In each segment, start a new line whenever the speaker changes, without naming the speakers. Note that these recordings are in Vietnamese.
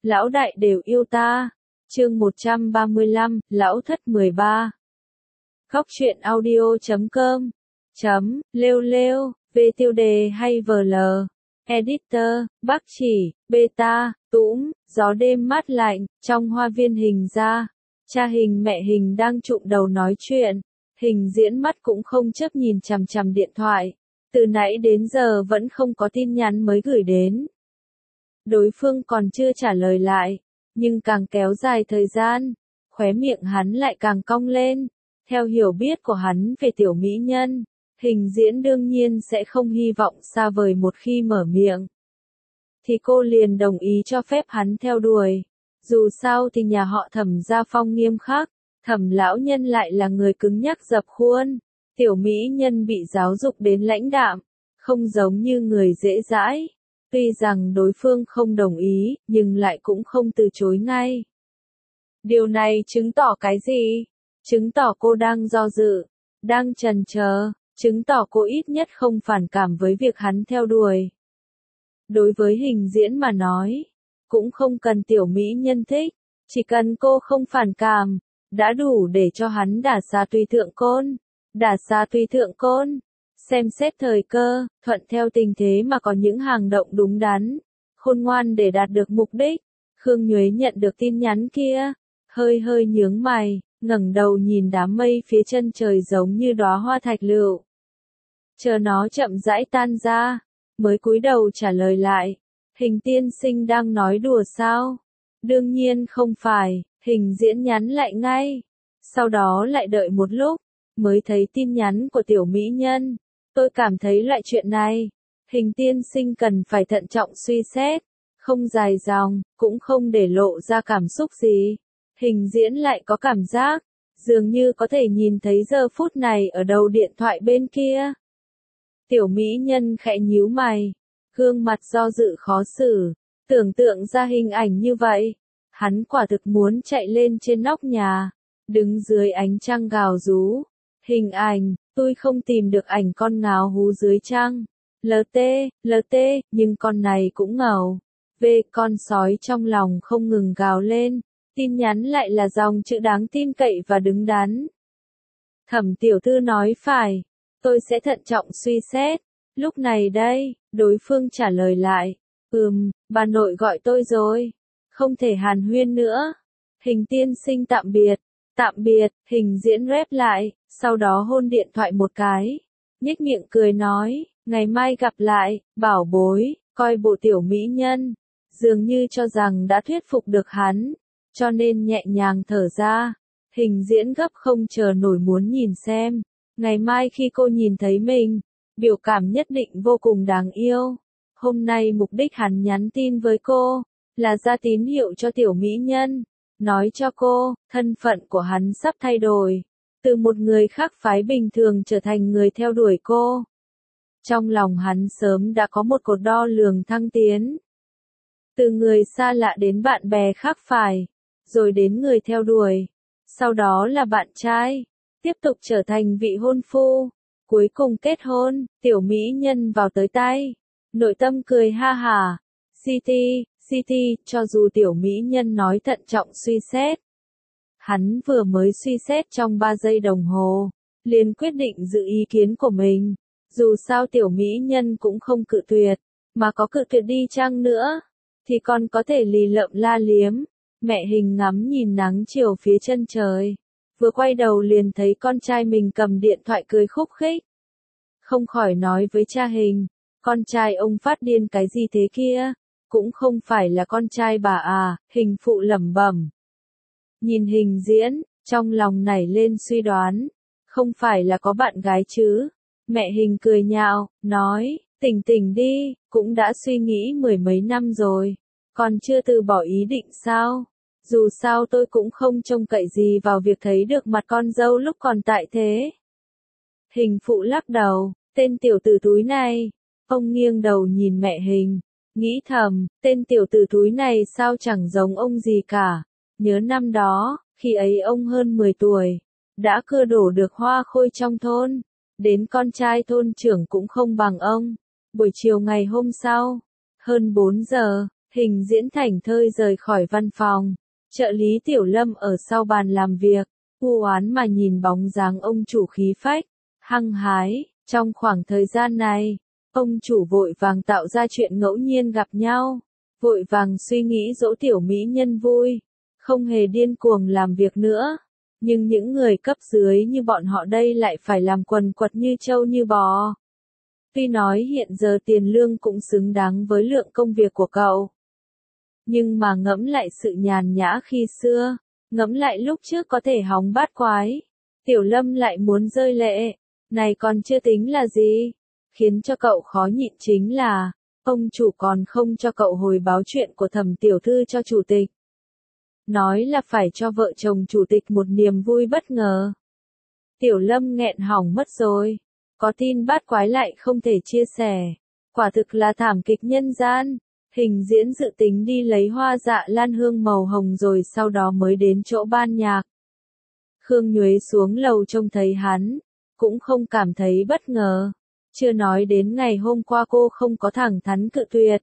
lão đại đều yêu ta. Chương 135, Lão thất 13. Góc truyện audio.com Lêu lêu, về tiêu đề hay VL. Editor, Bắc Chỉ, Beta, Tũng, gió đêm mát lạnh, trong hoa viên Hình ra. Cha Hình mẹ Hình đang chụm đầu nói chuyện. Hình diễn mắt cũng không chớp nhìn chằm chằm điện thoại. Từ nãy đến giờ vẫn không có tin nhắn mới gửi đến. Đối phương còn chưa trả lời lại, nhưng càng kéo dài thời gian, khóe miệng hắn lại càng cong lên. Theo hiểu biết của hắn về tiểu mỹ nhân, Hình diễn đương nhiên sẽ không hy vọng xa vời một khi mở miệng. Thì cô liền đồng ý cho phép hắn theo đuổi. Dù sao thì nhà họ Thẩm gia phong nghiêm khắc, Thẩm lão nhân lại là người cứng nhắc dập khuôn. Tiểu mỹ nhân bị giáo dục đến lãnh đạm, không giống như người dễ dãi. Tuy rằng đối phương không đồng ý, nhưng lại cũng không từ chối ngay. Điều này chứng tỏ cái gì? Chứng tỏ cô đang do dự, đang chần chờ, chứng tỏ cô ít nhất không phản cảm với việc hắn theo đuổi. Đối với Hình diễn mà nói, cũng không cần tiểu mỹ nhân thích, chỉ cần cô không phản cảm, đã đủ để cho hắn đả xà tùy thượng côn. Đả xà tùy thượng côn, xem xét thời cơ, thuận theo tình thế mà có những hành động đúng đắn, khôn ngoan để đạt được mục đích. Khương Nhuế nhận được tin nhắn kia, hơi nhướng mày, ngẩng đầu nhìn đám mây phía chân trời giống như đóa hoa thạch lựu. Chờ nó chậm rãi tan ra, mới cúi đầu trả lời lại. Hình tiên sinh đang nói đùa sao? Đương nhiên không phải, Hình diễn nhắn lại ngay. Sau đó lại đợi một lúc, mới thấy tin nhắn của tiểu mỹ nhân. Tôi cảm thấy loại chuyện này, Hình tiên sinh cần phải thận trọng suy xét, không dài dòng, cũng không để lộ ra cảm xúc gì. Hình diễn lại có cảm giác, dường như có thể nhìn thấy giờ phút này ở đầu điện thoại bên kia. Tiểu mỹ nhân khẽ nhíu mày, gương mặt do dự khó xử, tưởng tượng ra hình ảnh như vậy. Hắn quả thực muốn chạy lên trên nóc nhà, đứng dưới ánh trăng gào rú. Hình ảnh, tôi không tìm được ảnh con ngáo hú dưới trăng. LT, nhưng con này cũng ngầu. Về con sói trong lòng không ngừng gào lên. Tin nhắn lại là dòng chữ đáng tin cậy và đứng đắn. Thẩm tiểu thư nói phải, tôi sẽ thận trọng suy xét. Lúc này đây, đối phương trả lời lại. Bà nội gọi tôi rồi. Không thể hàn huyên nữa. Hình tiên sinh tạm biệt. Tạm biệt, Hình diễn rep lại, sau đó hôn điện thoại một cái. Nhếch miệng cười nói, ngày mai gặp lại, bảo bối, coi bộ tiểu mỹ nhân. Dường như cho rằng đã thuyết phục được hắn, cho nên nhẹ nhàng thở ra. Hình diễn gấp không chờ nổi muốn nhìn xem. Ngày mai khi cô nhìn thấy mình, biểu cảm nhất định vô cùng đáng yêu. Hôm nay mục đích hắn nhắn tin với cô, là ra tín hiệu cho tiểu mỹ nhân. Nói cho cô, thân phận của hắn sắp thay đổi. Từ một người khác phái bình thường trở thành người theo đuổi cô. Trong lòng hắn sớm đã có một cột đo lường thăng tiến. Từ người xa lạ đến bạn bè khác phái, rồi đến người theo đuổi. Sau đó là bạn trai, tiếp tục trở thành vị hôn phu. Cuối cùng kết hôn, tiểu mỹ nhân vào tới tay. Nội tâm cười ha hả. City, cho dù tiểu mỹ nhân nói thận trọng suy xét. Hắn vừa mới suy xét trong 3 giây đồng hồ, liền quyết định giữ ý kiến của mình. Dù sao tiểu mỹ nhân cũng không cự tuyệt, mà có cự tuyệt đi chăng nữa, thì còn có thể lì lợm la liếm. Mẹ Hình ngắm nhìn nắng chiều phía chân trời, vừa quay đầu liền thấy con trai mình cầm điện thoại cười khúc khích. Không khỏi nói với cha Hình, con trai ông phát điên cái gì thế kia? Cũng không phải là con trai bà à, Hình phụ lẩm bẩm. Nhìn Hình diễn, trong lòng nảy lên suy đoán, không phải là có bạn gái chứ? Mẹ Hình cười nhạo, nói, tỉnh đi, cũng đã suy nghĩ 10 mấy năm rồi, còn chưa từ bỏ ý định sao? Dù sao tôi cũng không trông cậy gì vào việc thấy được mặt con dâu lúc còn tại thế. Hình phụ lắc đầu, tên tiểu tử túi này. Ông nghiêng đầu nhìn mẹ Hình, nghĩ thầm, tên tiểu tử túi này sao chẳng giống ông gì cả. Nhớ năm đó, khi ấy ông hơn 10 tuổi, đã cưa đổ được hoa khôi trong thôn, đến con trai thôn trưởng cũng không bằng ông. Buổi chiều ngày hôm sau, hơn 4 giờ, Hình diễn thảnh thơi rời khỏi văn phòng. Trợ lý Tiểu Lâm ở sau bàn làm việc, u oán mà nhìn bóng dáng ông chủ khí phách, hăng hái. Trong khoảng thời gian này, ông chủ vội vàng tạo ra chuyện ngẫu nhiên gặp nhau, vội vàng suy nghĩ dỗ tiểu mỹ nhân vui, không hề điên cuồng làm việc nữa. Nhưng những người cấp dưới như bọn họ đây lại phải làm quần quật như trâu như bò. Tuy nói hiện giờ tiền lương cũng xứng đáng với lượng công việc của cậu. Nhưng mà ngẫm lại sự nhàn nhã khi xưa, ngẫm lại lúc trước có thể hóng bát quái, Tiểu Lâm lại muốn rơi lệ. Này còn chưa tính là gì? Khiến cho cậu khó nhịn chính là, ông chủ còn không cho cậu hồi báo chuyện của Thẩm tiểu thư cho chủ tịch. Nói là phải cho vợ chồng chủ tịch một niềm vui bất ngờ. Tiểu Lâm nghẹn hỏng mất rồi. Có tin bát quái lại không thể chia sẻ. Quả thực là thảm kịch nhân gian. Hình diễn dự tính đi lấy hoa dạ lan hương màu hồng rồi sau đó mới đến chỗ ban nhạc. Khương Nhuế xuống lầu trông thấy hắn, cũng không cảm thấy bất ngờ. Chưa nói đến ngày hôm qua cô không có thẳng thắn cự tuyệt.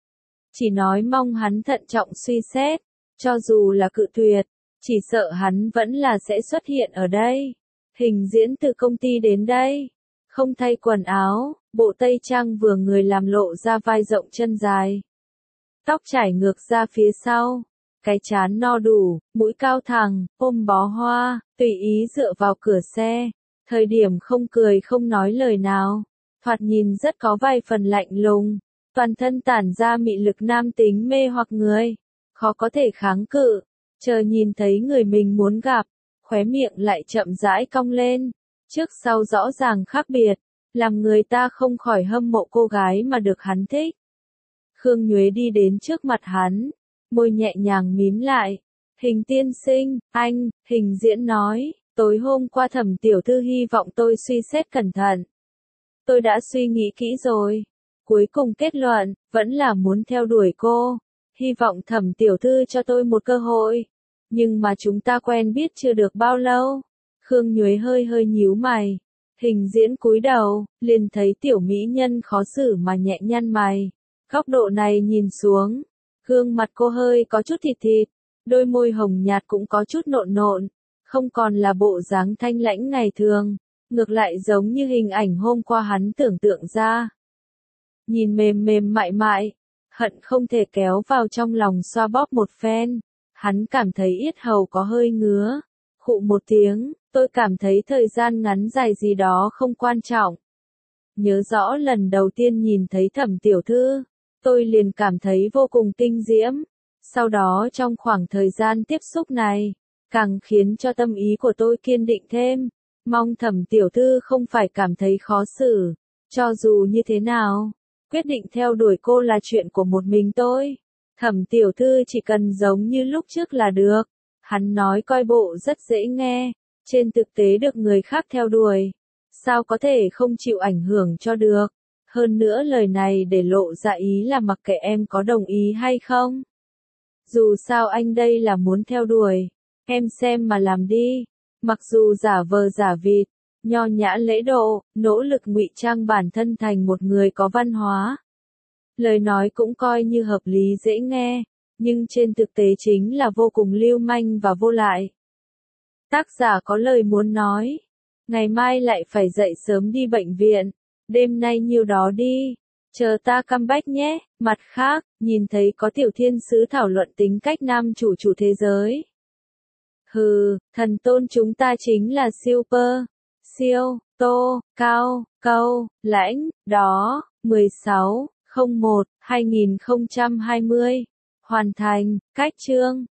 Chỉ nói mong hắn thận trọng suy xét, cho dù là cự tuyệt, chỉ sợ hắn vẫn là sẽ xuất hiện ở đây. Hình diễn từ công ty đến đây, không thay quần áo, bộ tây trang vừa người làm lộ ra vai rộng chân dài. Tóc trải ngược ra phía sau, cái trán no đủ, mũi cao thẳng, ôm bó hoa, tùy ý dựa vào cửa xe. Thời điểm không cười không nói lời nào, thoạt nhìn rất có vài phần lạnh lùng, toàn thân tản ra mị lực nam tính mê hoặc người, khó có thể kháng cự. Chờ nhìn thấy người mình muốn gặp, khóe miệng lại chậm rãi cong lên, trước sau rõ ràng khác biệt, làm người ta không khỏi hâm mộ cô gái mà được hắn thích. Khương Nhuế đi đến trước mặt hắn, môi nhẹ nhàng mím lại. Hình tiên sinh, anh, hình diễn nói, tối hôm qua Thẩm tiểu thư hy vọng tôi suy xét cẩn thận. Tôi đã suy nghĩ kỹ rồi. Cuối cùng kết luận, vẫn là muốn theo đuổi cô. Hy vọng Thẩm tiểu thư cho tôi một cơ hội. Nhưng mà chúng ta quen biết chưa được bao lâu. Khương Nhuế hơi hơi nhíu mày. Hình diễn cúi đầu, liền thấy tiểu mỹ nhân khó xử mà nhẹ nhăn mày. Góc độ này nhìn xuống, gương mặt cô hơi có chút thịt thịt, đôi môi hồng nhạt cũng có chút nộn nộn, không còn là bộ dáng thanh lãnh ngày thường, ngược lại giống như hình ảnh hôm qua hắn tưởng tượng ra. Nhìn mềm mềm mại mại, hận không thể kéo vào trong lòng xoa bóp một phen, hắn cảm thấy yết hầu có hơi ngứa, khụ một tiếng, tôi cảm thấy thời gian ngắn dài gì đó không quan trọng. Nhớ rõ lần đầu tiên nhìn thấy Thẩm tiểu thư, tôi liền cảm thấy vô cùng kinh diễm. Sau đó trong khoảng thời gian tiếp xúc này, càng khiến cho tâm ý của tôi kiên định thêm. Mong Thẩm tiểu thư không phải cảm thấy khó xử. Cho dù như thế nào, quyết định theo đuổi cô là chuyện của một mình tôi. Thẩm tiểu thư chỉ cần giống như lúc trước là được. Hắn nói coi bộ rất dễ nghe, trên thực tế được người khác theo đuổi, sao có thể không chịu ảnh hưởng cho được. Hơn nữa lời này để lộ ra ý là mặc kệ em có đồng ý hay không. Dù sao anh đây là muốn theo đuổi, em xem mà làm đi. Mặc dù giả vờ giả vịt, nho nhã lễ độ, nỗ lực ngụy trang bản thân thành một người có văn hóa. Lời nói cũng coi như hợp lý dễ nghe, nhưng trên thực tế chính là vô cùng lưu manh và vô lại. Tác giả có lời muốn nói, ngày mai lại phải dậy sớm đi bệnh viện. Đêm nay nhiêu đó đi, chờ ta comeback nhé. Mặt khác, nhìn thấy có tiểu thiên sứ thảo luận tính cách nam chủ thế giới. Hừ, thần tôn chúng ta chính là super, siêu, tô, cao, câu, lãnh, đó, 16/01/2020. Hoàn thành, cách chương.